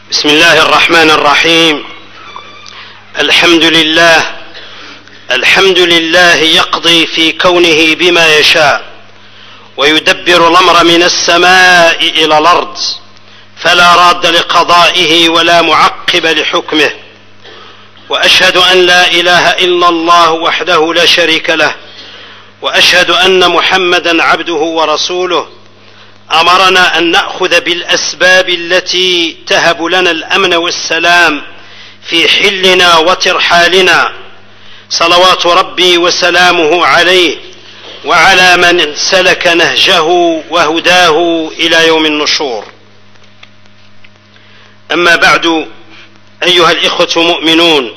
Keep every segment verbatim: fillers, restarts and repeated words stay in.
بسم الله الرحمن الرحيم. الحمد لله الحمد لله يقضي في كونه بما يشاء ويدبر الأمر من السماء إلى الأرض، فلا راد لقضائه ولا معقب لحكمه، وأشهد أن لا إله إلا الله وحده لا شريك له، وأشهد أن محمدا عبده ورسوله. أمرنا أن نأخذ بالأسباب التي تهب لنا الأمن والسلام في حلنا وترحالنا، صلوات ربي وسلامه عليه وعلى من سلك نهجه وهداه إلى يوم النشور. أما بعد، أيها الإخوة المؤمنون،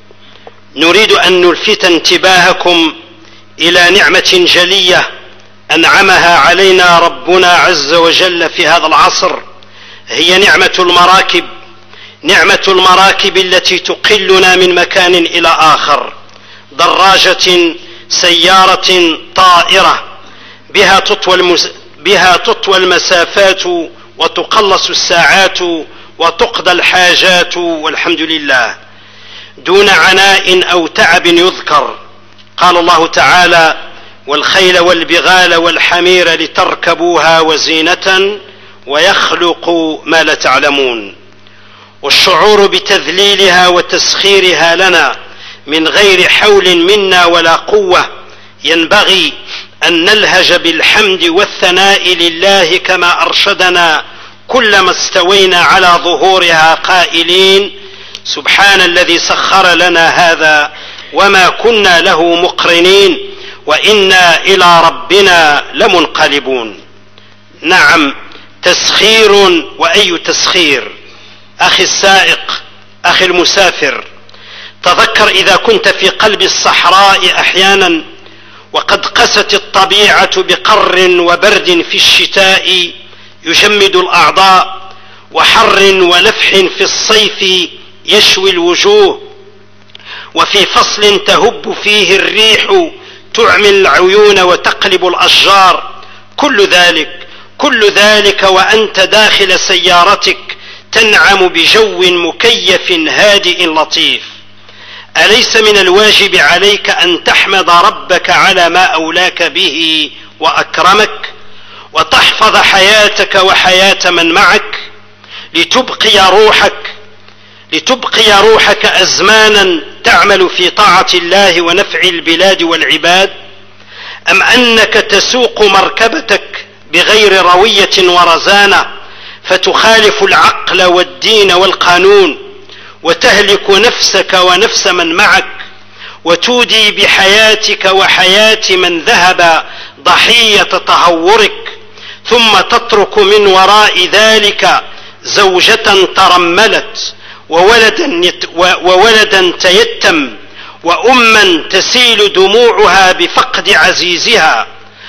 نريد أن نلفت انتباهكم إلى نعمة جلية أنعمها علينا ربنا عز وجل في هذا العصر، هي نعمة المراكب نعمة المراكب التي تقلنا من مكان إلى آخر، دراجة، سيارة، طائرة، بها تطوى, المس... بها تطوى المسافات وتقلص الساعات وتقضى الحاجات، والحمد لله، دون عناء أو تعب يذكر. قال الله تعالى: والخيل والبغال والحمير لتركبوها وزينة ويخلق ما لا تعلمون. والشعور بتذليلها وتسخيرها لنا من غير حول منا ولا قوة، ينبغي أن نلهج بالحمد والثناء لله كما أرشدنا كلما استوينا على ظهورها قائلين: سبحان الذي سخر لنا هذا وما كنا له مقرنين وإنا إلى ربنا لمنقلبون. نعم، تسخير، وأي تسخير. أخي السائق، أخي المسافر، تذكر إذا كنت في قلب الصحراء أحيانا وقد قست الطبيعة بقر وبرد في الشتاء يجمد الأعضاء، وحر ولفح في الصيف يشوي الوجوه، وفي فصل تهب فيه الريح تعمي العيون وتقلب الأشجار، كل ذلك كل ذلك وأنت داخل سيارتك تنعم بجو مكيف هادئ لطيف. أليس من الواجب عليك أن تحمد ربك على ما أولاك به وأكرمك، وتحفظ حياتك وحياة من معك، لتبقي روحك لتبقي روحك أزمانا تعمل في طاعة الله ونفع البلاد والعباد؟ أم أنك تسوق مركبتك بغير روية ورزانة فتخالف العقل والدين والقانون، وتهلك نفسك ونفس من معك، وتودي بحياتك وحياة من ذهب ضحية تهورك، ثم تترك من وراء ذلك زوجة ترملت، وولدا, وولدا تيتم، وأما تسيل دموعها بفقد عزيزها،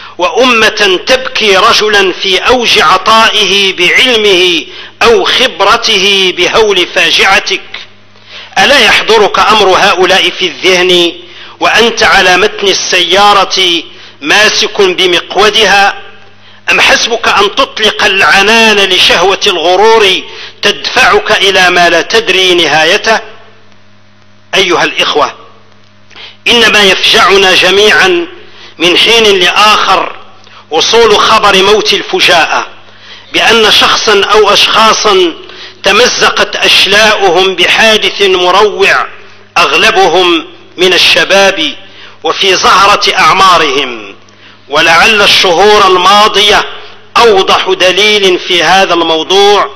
وأمة تبكي رجلا في أوج عطائه بعلمه أو خبرته بهول فاجعتك. ألا يحضرك أمر هؤلاء في الذهن وأنت على متن السيارة ماسك بمقودها؟ أم حسبك أن تطلق العنان لشهوة الغرور تدفعك إلى ما لا تدري نهايته؟ أيها الإخوة، إنما يفجعنا جميعا من حين لآخر وصول خبر موت الفجاءة، بأن شخصا أو أشخاصا تمزقت أشلاؤهم بحادث مروع، أغلبهم من الشباب وفي زهرة أعمارهم. ولعل الشهور الماضية أوضح دليل في هذا الموضوع،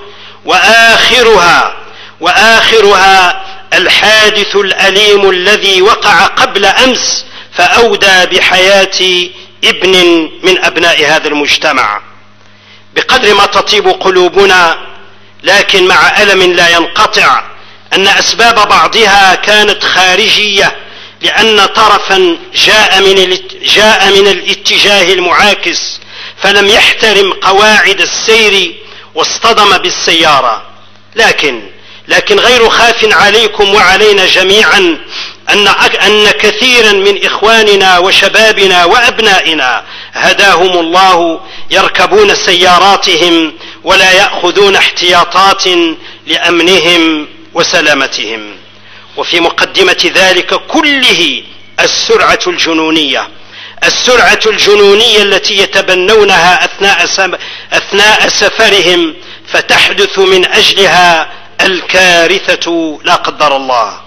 وآخرها وآخرها الحادث الأليم الذي وقع قبل أمس فأودى بحياة ابن من أبناء هذا المجتمع. بقدر ما تطيب قلوبنا، لكن مع ألم لا ينقطع، أن أسباب بعضها كانت خارجية، لأن طرفا جاء من جاء من الاتجاه المعاكس فلم يحترم قواعد السير واصطدم بالسيارة. لكن لكن غير خاف عليكم وعلينا جميعا أن أن كثيرا من إخواننا وشبابنا وأبنائنا هداهم الله يركبون سياراتهم ولا يأخذون احتياطات لأمنهم وسلامتهم. وفي مقدمة ذلك كله السرعة الجنونية، السرعة الجنونية التي يتبنونها أثناء, أثناء سفرهم، فتحدث من أجلها الكارثة لا قدر الله.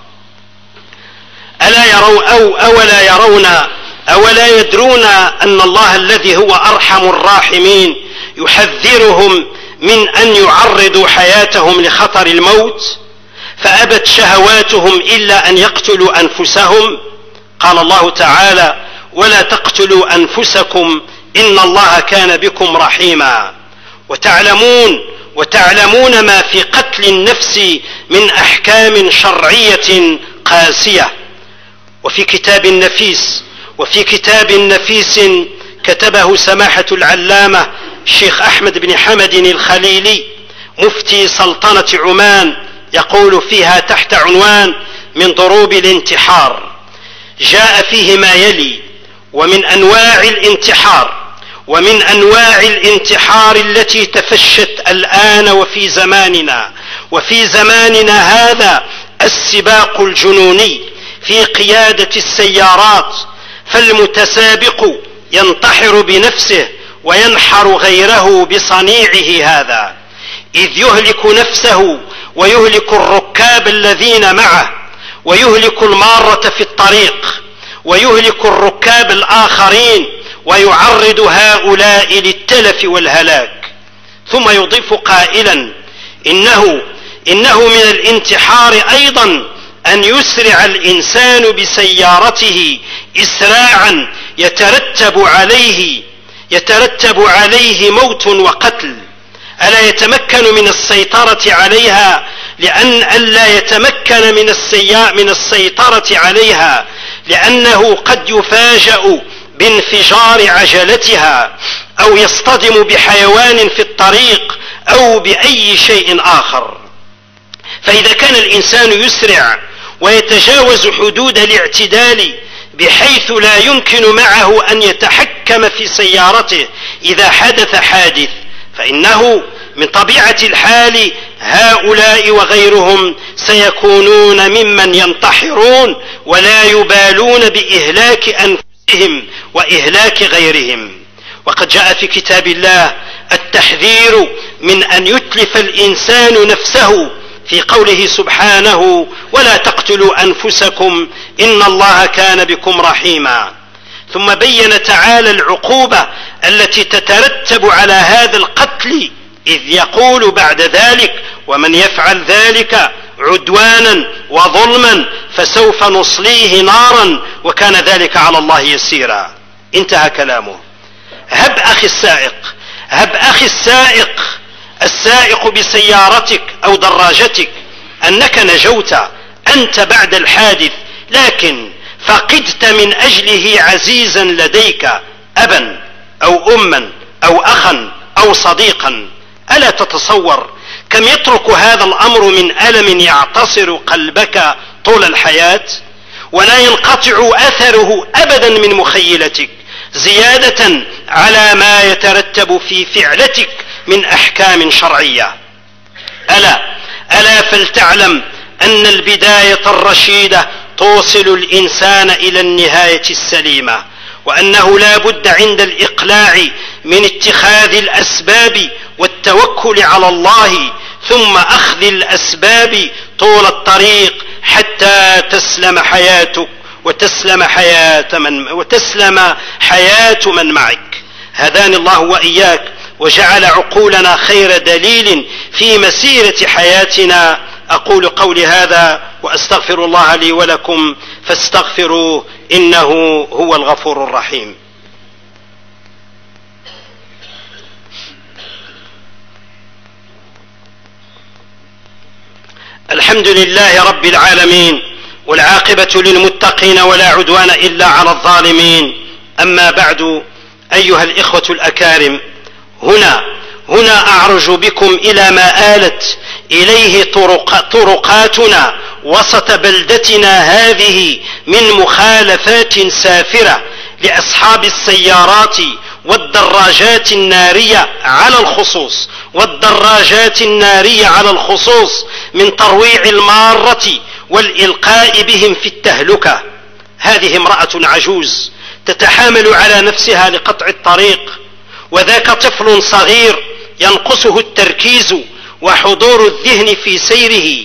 ألا يرون أو أولا يرون أولا يدرون أن الله الذي هو أرحم الراحمين يحذرهم من أن يعرضوا حياتهم لخطر الموت، فأبت شهواتهم إلا أن يقتلوا أنفسهم. قال الله تعالى: ولا تقتلوا أنفسكم إن الله كان بكم رحيما. وتعلمون وتعلمون ما في قتل النفس من أحكام شرعية قاسية. وفي كتاب نفيس وفي كتاب نفيس كتبه سماحة العلامة الشيخ أحمد بن حمد الخليلي مفتي سلطنة عمان، يقول فيها تحت عنوان من ضروب الانتحار، جاء فيه ما يلي: ومن أنواع الانتحار ومن أنواع الانتحار التي تفشت الآن وفي زماننا وفي زماننا هذا السباق الجنوني في قيادة السيارات، فالمتسابق ينتحر بنفسه وينحر غيره بصنيعه هذا، إذ يهلك نفسه ويهلك الركاب الذين معه، ويهلك المارة في الطريق، ويهلك الركاب الآخرين، ويعرض هؤلاء للتلف والهلاك. ثم يضيف قائلا: إنه, إنه من الانتحار أيضا أن يسرع الإنسان بسيارته إسراعا يترتب عليه يترتب عليه موت وقتل. ألا يتمكن من السيطرة عليها لأن ألا يتمكن من, من السيطرة عليها لأنه قد يفاجأ بانفجار عجلتها، أو يصطدم بحيوان في الطريق، أو بأي شيء آخر. فإذا كان الإنسان يسرع ويتجاوز حدود الاعتدال بحيث لا يمكن معه أن يتحكم في سيارته إذا حدث حادث، فإنه من طبيعة الحال هؤلاء وغيرهم سيكونون ممن ينتحرون ولا يبالون بإهلاك أنفسهم وإهلاك غيرهم. وقد جاء في كتاب الله التحذير من أن يتلف الإنسان نفسه في قوله سبحانه: ولا تقتلوا أنفسكم إن الله كان بكم رحيما. ثم بين تعالى العقوبة التي تترتب على هذا القتل، إذ يقول بعد ذلك: ومن يفعل ذلك عدوانا وظلما فسوف نصليه نارا وكان ذلك على الله يسيرا. انتهى كلامه. هب أخي السائق هب أخي السائق السائق بسيارتك أو دراجتك أنك نجوت أنت بعد الحادث، لكن فقدت من أجله عزيزا لديك، أبا أو أما أو أخا أو صديقا. ألا تتصور كم يترك هذا الأمر من ألم يعتصر قلبك طول الحياة، ولا ينقطع أثره أبدا من مخيلتك، زيادة على ما يترتب في فعلتك من أحكام شرعية. ألا ألا فلتعلم أن البداية الرشيدة توصل الإنسان إلى النهاية السليمة، وأنه لا بد عند الإقلاع من اتخاذ الأسباب والتوكل على الله، ثم أخذ الأسباب طول الطريق حتى تسلم حياتك وتسلم حياة من, وتسلم حياة من معك. هداني الله وإياك وجعل عقولنا خير دليل في مسيرة حياتنا. أقول قولي هذا وأستغفر الله لي ولكم فاستغفروه إنه هو الغفور الرحيم. الحمد لله رب العالمين، والعاقبة للمتقين ولا عدوان إلا على الظالمين. أما بعد، أيها الإخوة الأكارم، هنا هنا أعرج بكم إلى ما آلت إليه طرق طرقاتنا وسط بلدتنا هذه من مخالفات سافرة لأصحاب السيارات والدراجات النارية على الخصوص والدراجات النارية على الخصوص من ترويع المارة والإلقاء بهم في التهلكة. هذه امرأة عجوز تتحامل على نفسها لقطع الطريق، وذاك طفل صغير ينقصه التركيز وحضور الذهن في سيره،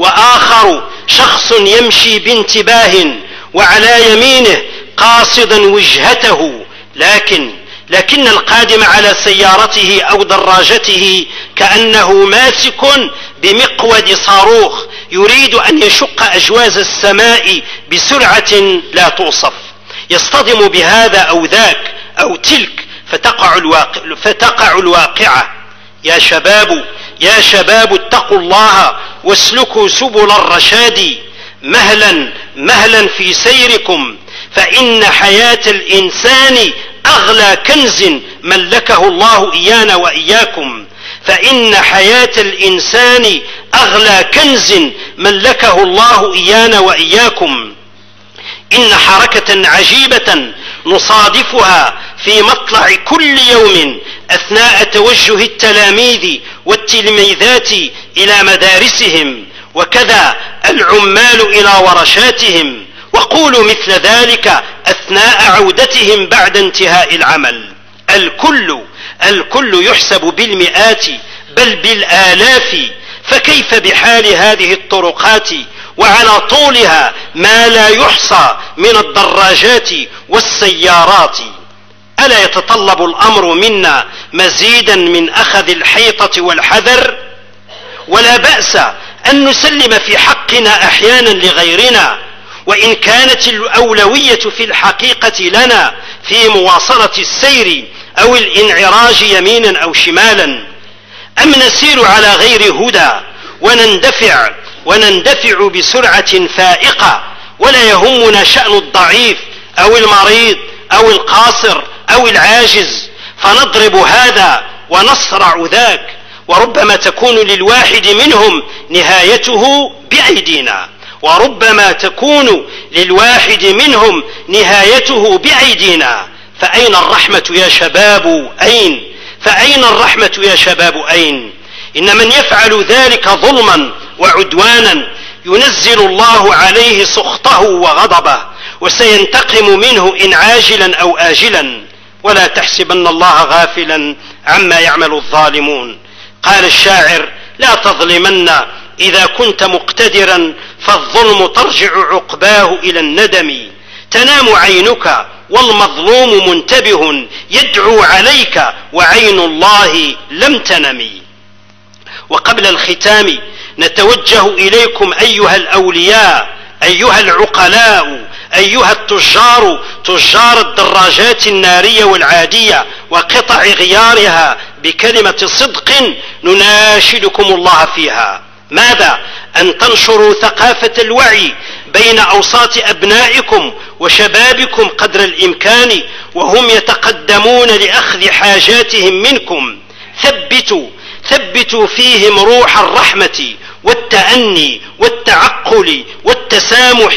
وآخر شخص يمشي بانتباه وعلى يمينه قاصدا وجهته، لكن لكن القادم على سيارته أو دراجته كأنه ماسك بمقود صاروخ يريد أن يشق أجواز السماء بسرعة لا توصف، يصطدم بهذا أو ذاك أو تلك فتقع الواقع فتقع الواقعة. يا شباب يا شباب اتقوا الله واسلكوا سبل الرشاد، مهلا مهلا في سيركم، فإن حياة الإنسان أغلى كنز ملكه الله إيانا وإياكم، فإن حياة الإنسان أغلى كنز ملكه الله إيانا وإياكم. إن حركة عجيبة نصادفها في مطلع كل يوم أثناء توجه التلاميذ والتلميذات إلى مدارسهم، وكذا العمال إلى ورشاتهم، وقولوا مثل ذلك أثناء عودتهم بعد انتهاء العمل. الكل الكل يحسب بالمئات بل بالآلاف، فكيف بحال هذه الطرقات وعلى طولها ما لا يحصى من الدراجات والسيارات؟ ألا يتطلب الأمر منا مزيدا من أخذ الحيطة والحذر؟ ولا بأس أن نسلم في حقنا أحيانا لغيرنا، وإن كانت الأولوية في الحقيقة لنا في مواصلة السير أو الانعراج يمينا أو شمالا. أم نسير على غير هدى ونندفع ونندفع بسرعة فائقة ولا يهمنا شأن الضعيف أو المريض أو القاصر أو العاجز، فنضرب هذا ونصرع ذاك، وربما تكون للواحد منهم نهايته بأيدينا، وربما تكون للواحد منهم نهايته بأيدينا. فأين الرحمة يا شباب؟ أين؟ فأين الرحمة يا شباب؟ أين؟ إن من يفعل ذلك ظلما وعدوانا ينزل الله عليه سخطه وغضبه، وسينتقم منه إن عاجلا أو آجلا. ولا تحسبن الله غافلا عما يعمل الظالمون. قال الشاعر: لا تظلمن إذا كنت مقتدرا، فالظلم ترجع عقباه إلى الندم. تنام عينك والمظلوم منتبه يدعو عليك وعين الله لم تنم. وقبل الختام نتوجه إليكم أيها الأولياء، أيها العقلاء، أيها التجار، تجار الدراجات النارية والعادية وقطع غيارها، بكلمة صدق نناشدكم الله فيها. ماذا؟ أن تنشروا ثقافة الوعي بين أوساط أبنائكم وشبابكم قدر الإمكان وهم يتقدمون لأخذ حاجاتهم منكم. ثبتوا ثبتوا فيهم روح الرحمة والتأني والتعقل والتسامح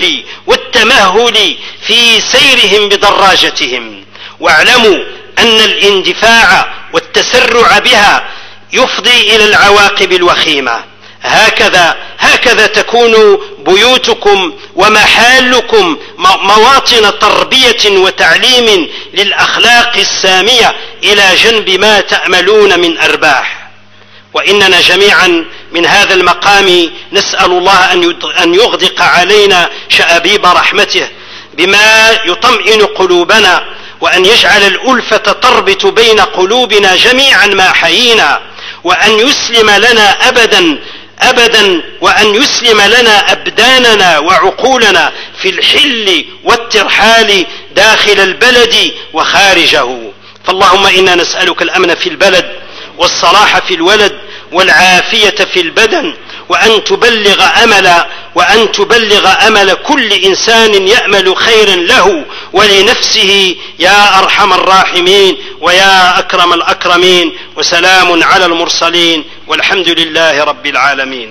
والتمهل في سيرهم بدراجتهم، واعلموا أن الاندفاع والتسرع بها يفضي إلى العواقب الوخيمة. هكذا هكذا تكون بيوتكم ومحالكم مواطن تربية وتعليم للأخلاق السامية إلى جنب ما تأملون من أرباح. وإننا جميعا من هذا المقام نسأل الله أن يغدق علينا شأبيب رحمته بما يطمئن قلوبنا، وأن يجعل الألفة تربط بين قلوبنا جميعا ما حيينا، وأن يسلم لنا أبدا أبدا وأن يسلم لنا أبداننا وعقولنا في الحل والترحال داخل البلد وخارجه. فاللهم إنا نسألك الأمن في البلد والصلاح في الولد والعافية في البدن، وأن تبلغ أمل وأن تبلغ أمل كل إنسان يأمل خيرا له ولنفسه يا أرحم الراحمين ويا أكرم الأكرمين. وسلام على المرسلين والحمد لله رب العالمين.